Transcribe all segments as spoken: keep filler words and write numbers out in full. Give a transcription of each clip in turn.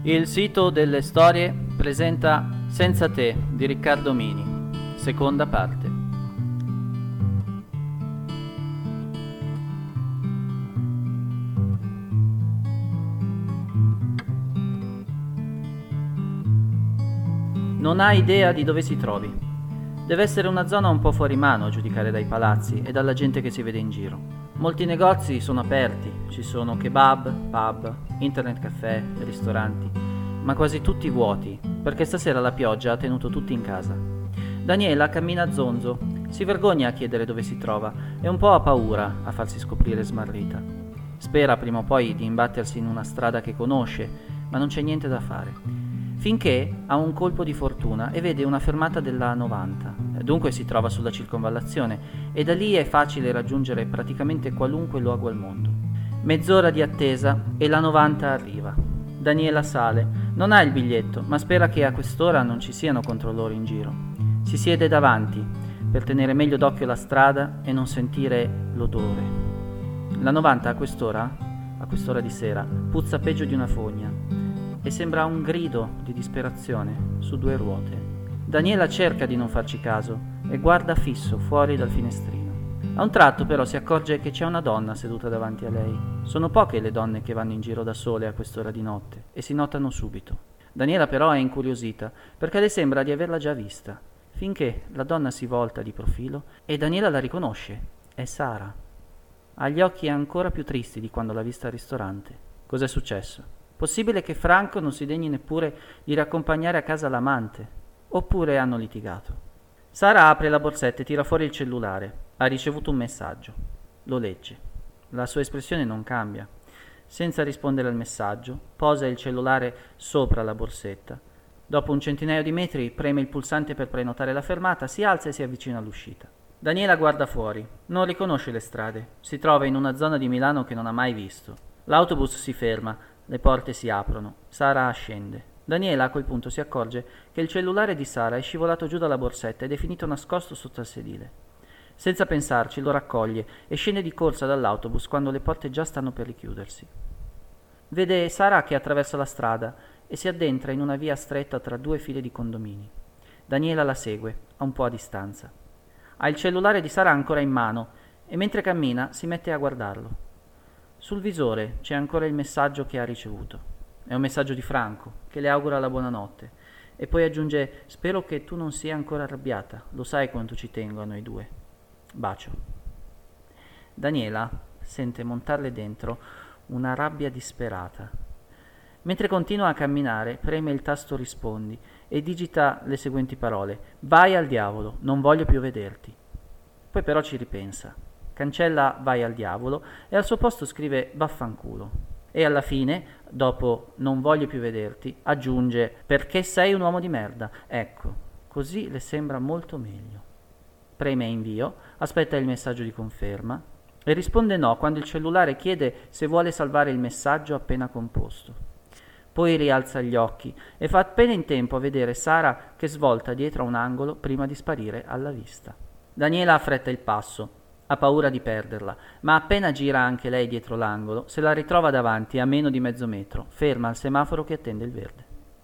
Il sito delle storie presenta Senza te di Riccardo Mini, seconda parte. Non ha idea di dove si trovi. Deve essere una zona un po' fuori mano a giudicare dai palazzi e dalla gente che si vede in giro. Molti negozi sono aperti, ci sono kebab, pub, internet caffè, ristoranti, ma quasi tutti vuoti, perché stasera la pioggia ha tenuto tutti in casa. Daniela cammina a zonzo, si vergogna a chiedere dove si trova e un po' ha paura a farsi scoprire smarrita. Spera prima o poi di imbattersi in una strada che conosce, ma non c'è niente da fare. Finché ha un colpo di fortuna e vede una fermata della A novanta, dunque si trova sulla circonvallazione e da lì è facile raggiungere praticamente qualunque luogo al mondo. Mezz'ora di attesa e la novanta arriva. Daniela sale, non ha il biglietto, ma spera che a quest'ora non ci siano controllori in giro. Si siede davanti per tenere meglio d'occhio la strada e non sentire l'odore. La novanta a quest'ora, a quest'ora di sera, puzza peggio di una fogna e sembra un grido di disperazione su due ruote. Daniela cerca di non farci caso e guarda fisso fuori dal finestrino. A un tratto però si accorge che c'è una donna seduta davanti a lei. Sono poche le donne che vanno in giro da sole a quest'ora di notte e si notano subito. Daniela però è incuriosita perché le sembra di averla già vista, finché la donna si volta di profilo e Daniela la riconosce. È Sara. Ha gli occhi ancora più tristi di quando l'ha vista al ristorante. Cos'è successo? Possibile che Franco non si degni neppure di riaccompagnare a casa l'amante? Oppure hanno litigato? Sara apre la borsetta e tira fuori il cellulare. Ha ricevuto un messaggio. Lo legge. La sua espressione non cambia. Senza rispondere al messaggio, posa il cellulare sopra la borsetta. Dopo un centinaio di metri preme il pulsante per prenotare la fermata, si alza e si avvicina all'uscita. Daniela guarda fuori. Non riconosce le strade. Si trova in una zona di Milano che non ha mai visto. L'autobus si ferma. Le porte si aprono. Sara scende. Daniela a quel punto si accorge che il cellulare di Sara è scivolato giù dalla borsetta ed è finito nascosto sotto al sedile. Senza pensarci lo raccoglie e scende di corsa dall'autobus quando le porte già stanno per richiudersi. Vede Sara che attraversa la strada e si addentra in una via stretta tra due file di condomini. Daniela la segue, a un po' a distanza. Ha il cellulare di Sara ancora in mano e mentre cammina si mette a guardarlo. Sul visore c'è ancora il messaggio che ha ricevuto. È un messaggio di Franco, che le augura la buonanotte. E poi aggiunge: spero che tu non sia ancora arrabbiata, lo sai quanto ci tengo a noi due. Bacio. Daniela sente montarle dentro una rabbia disperata. Mentre continua a camminare, preme il tasto rispondi e digita le seguenti parole: vai al diavolo, non voglio più vederti. Poi però ci ripensa. Cancella vai al diavolo e al suo posto scrive vaffanculo. E alla fine, dopo non voglio più vederti, aggiunge perché sei un uomo di merda. Ecco, così le sembra molto meglio. Preme invio, aspetta il messaggio di conferma e risponde no quando il cellulare chiede se vuole salvare il messaggio appena composto. Poi rialza gli occhi e fa appena in tempo a vedere Sara che svolta dietro a un angolo prima di sparire alla vista. Daniela affretta il passo. Ha paura di perderla, ma appena gira anche lei dietro l'angolo, se la ritrova davanti a meno di mezzo metro, ferma al semaforo che attende il verde.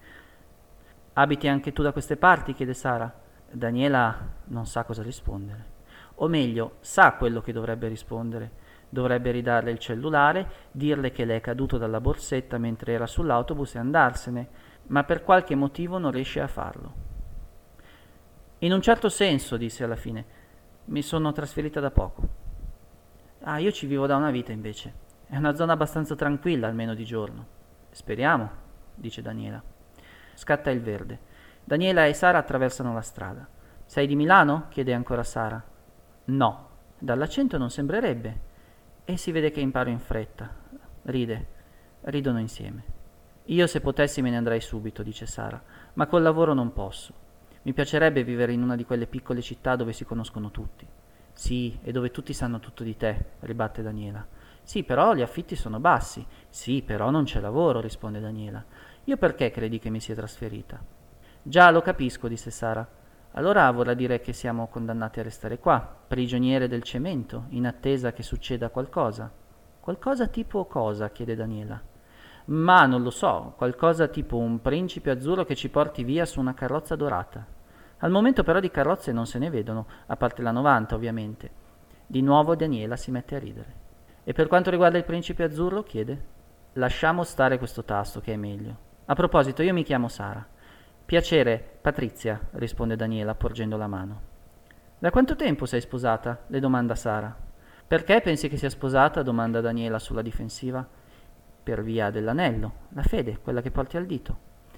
Abiti anche tu da queste parti? Chiede Sara. Daniela non sa cosa rispondere. O meglio, sa quello che dovrebbe rispondere. Dovrebbe ridarle il cellulare, dirle che le è caduto dalla borsetta mentre era sull'autobus e andarsene, ma per qualche motivo non riesce a farlo. In un certo senso, disse alla fine, mi sono trasferita da poco. Ah, io ci vivo da una vita invece. È una zona abbastanza tranquilla, almeno di giorno. Speriamo, dice Daniela. Scatta il verde. Daniela e Sara attraversano la strada. Sei di Milano? Chiede ancora Sara. No, dall'accento non sembrerebbe. E si vede che imparo in fretta. Ride. Ridono insieme. Io se potessi me ne andrei subito, dice Sara, ma col lavoro non posso. Mi piacerebbe vivere in una di quelle piccole città dove si conoscono tutti. Sì, e dove tutti sanno tutto di te, ribatte Daniela. Sì, però gli affitti sono bassi. Sì, però non c'è lavoro, risponde Daniela. Io perché credi che mi sia trasferita? Già, lo capisco, disse Sara. Allora vorrà dire che siamo condannati a restare qua, prigioniere del cemento, in attesa che succeda qualcosa. Qualcosa tipo cosa? Chiede Daniela. Ma non lo so, qualcosa tipo un principe azzurro che ci porti via su una carrozza dorata. Al momento però di carrozze non se ne vedono, a parte la novanta ovviamente. Di nuovo Daniela si mette a ridere. E per quanto riguarda il principe azzurro, chiede. Lasciamo stare questo tasto che è meglio. A proposito, io mi chiamo Sara. Piacere, Patrizia, risponde Daniela porgendo la mano. Da quanto tempo sei sposata? Le domanda Sara. Perché pensi che sia sposata? Domanda Daniela sulla difensiva. Per via dell'anello, la fede, quella che porti al dito.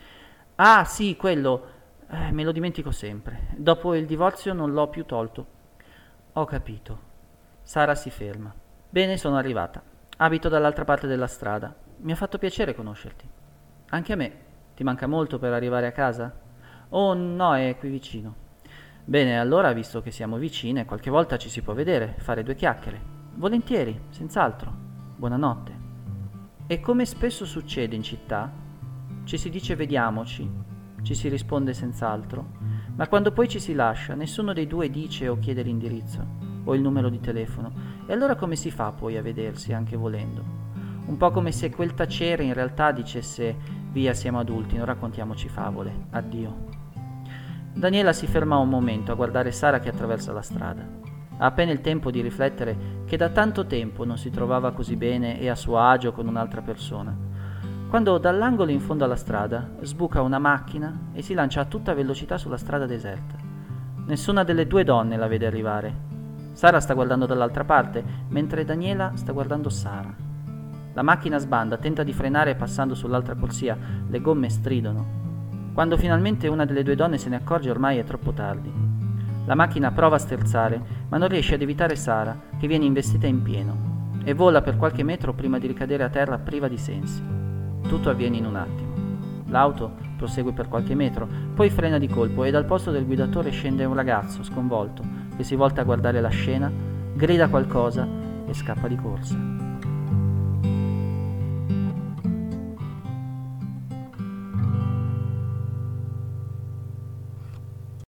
Ah, sì, quello. Eh, me lo dimentico sempre. Dopo il divorzio non l'ho più tolto. Ho capito. Sara si ferma. Bene, sono arrivata. Abito dall'altra parte della strada. Mi ha fatto piacere conoscerti. Anche a me. Ti manca molto per arrivare a casa? Oh, no, è qui vicino. Bene, allora, visto che siamo vicine, qualche volta ci si può vedere, fare due chiacchiere. Volentieri, senz'altro. Buonanotte. E come spesso succede in città, ci si dice vediamoci, ci si risponde senz'altro, ma quando poi ci si lascia, nessuno dei due dice o chiede l'indirizzo o il numero di telefono. E allora come si fa poi a vedersi, anche volendo? Un po' come se quel tacere in realtà dicesse via, siamo adulti, non raccontiamoci favole, addio. Daniela si ferma un momento a guardare Sara che attraversa la strada. Ha appena il tempo di riflettere che da tanto tempo non si trovava così bene e a suo agio con un'altra persona, quando dall'angolo in fondo alla strada sbuca una macchina e si lancia a tutta velocità sulla strada deserta. Nessuna delle due donne la vede arrivare. Sara sta guardando dall'altra parte, mentre Daniela sta guardando Sara. La macchina sbanda, tenta di frenare passando sull'altra corsia, le gomme stridono. Quando finalmente una delle due donne se ne accorge, ormai è troppo tardi. La macchina prova a sterzare, ma non riesce ad evitare Sara, che viene investita in pieno, e vola per qualche metro prima di ricadere a terra priva di sensi. Tutto avviene in un attimo. L'auto prosegue per qualche metro, poi frena di colpo e dal posto del guidatore scende un ragazzo, sconvolto, che si volta a guardare la scena, grida qualcosa e scappa di corsa.